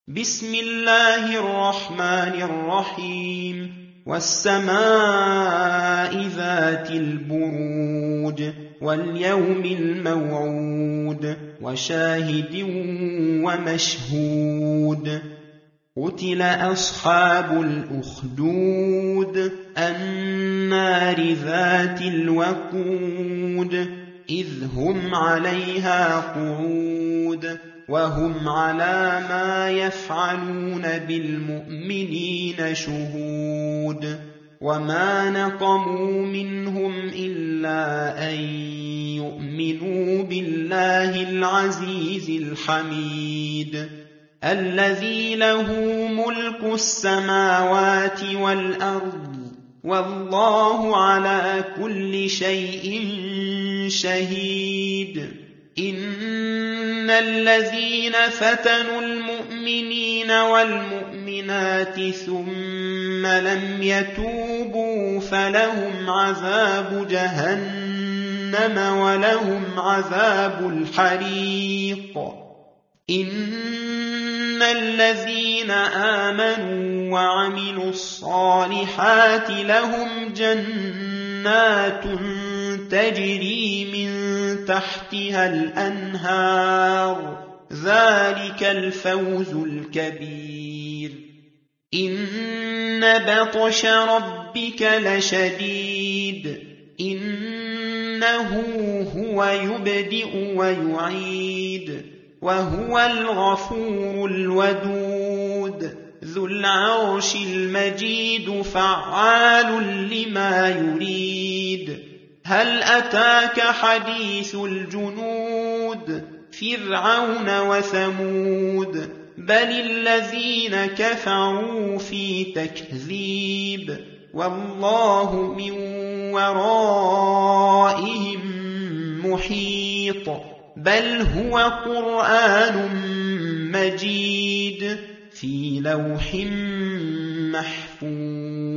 بسم الله الرحمن الرحيم والسماء ذات البروج واليوم الموعود وشاهد ومشهود قتل أصحاب الأخدود النار ذات الوقود إذ هم عليها قعود وهم على ما يفعلون بالمؤمنين شهود وما نقموا منهم إلا أن يؤمنوا بالله العزيز الحميد الذي له ملك السماوات والأرض والله على كل شيء شهيد إن الذين فتنوا المؤمنين والمؤمنات ثم لم يتوبوا فلهم عذاب جهنم ولهم عذاب الحريق إن الذين آمنوا وعملوا الصالحات لهم جنات تجري من تحتها الأنهار ذلك الفوز الكبير إن بطش ربك لشديد إنه هو يبدئ ويعيد وهو الغفور الودود ذو العرش المجيد فعال لما يريد هل أتاك حديث الجنود فرعون وثمود بل الذين كفروا في تكذيب والله من ورائهم محيط بل هو قرآن مجيد في لوح محفوظ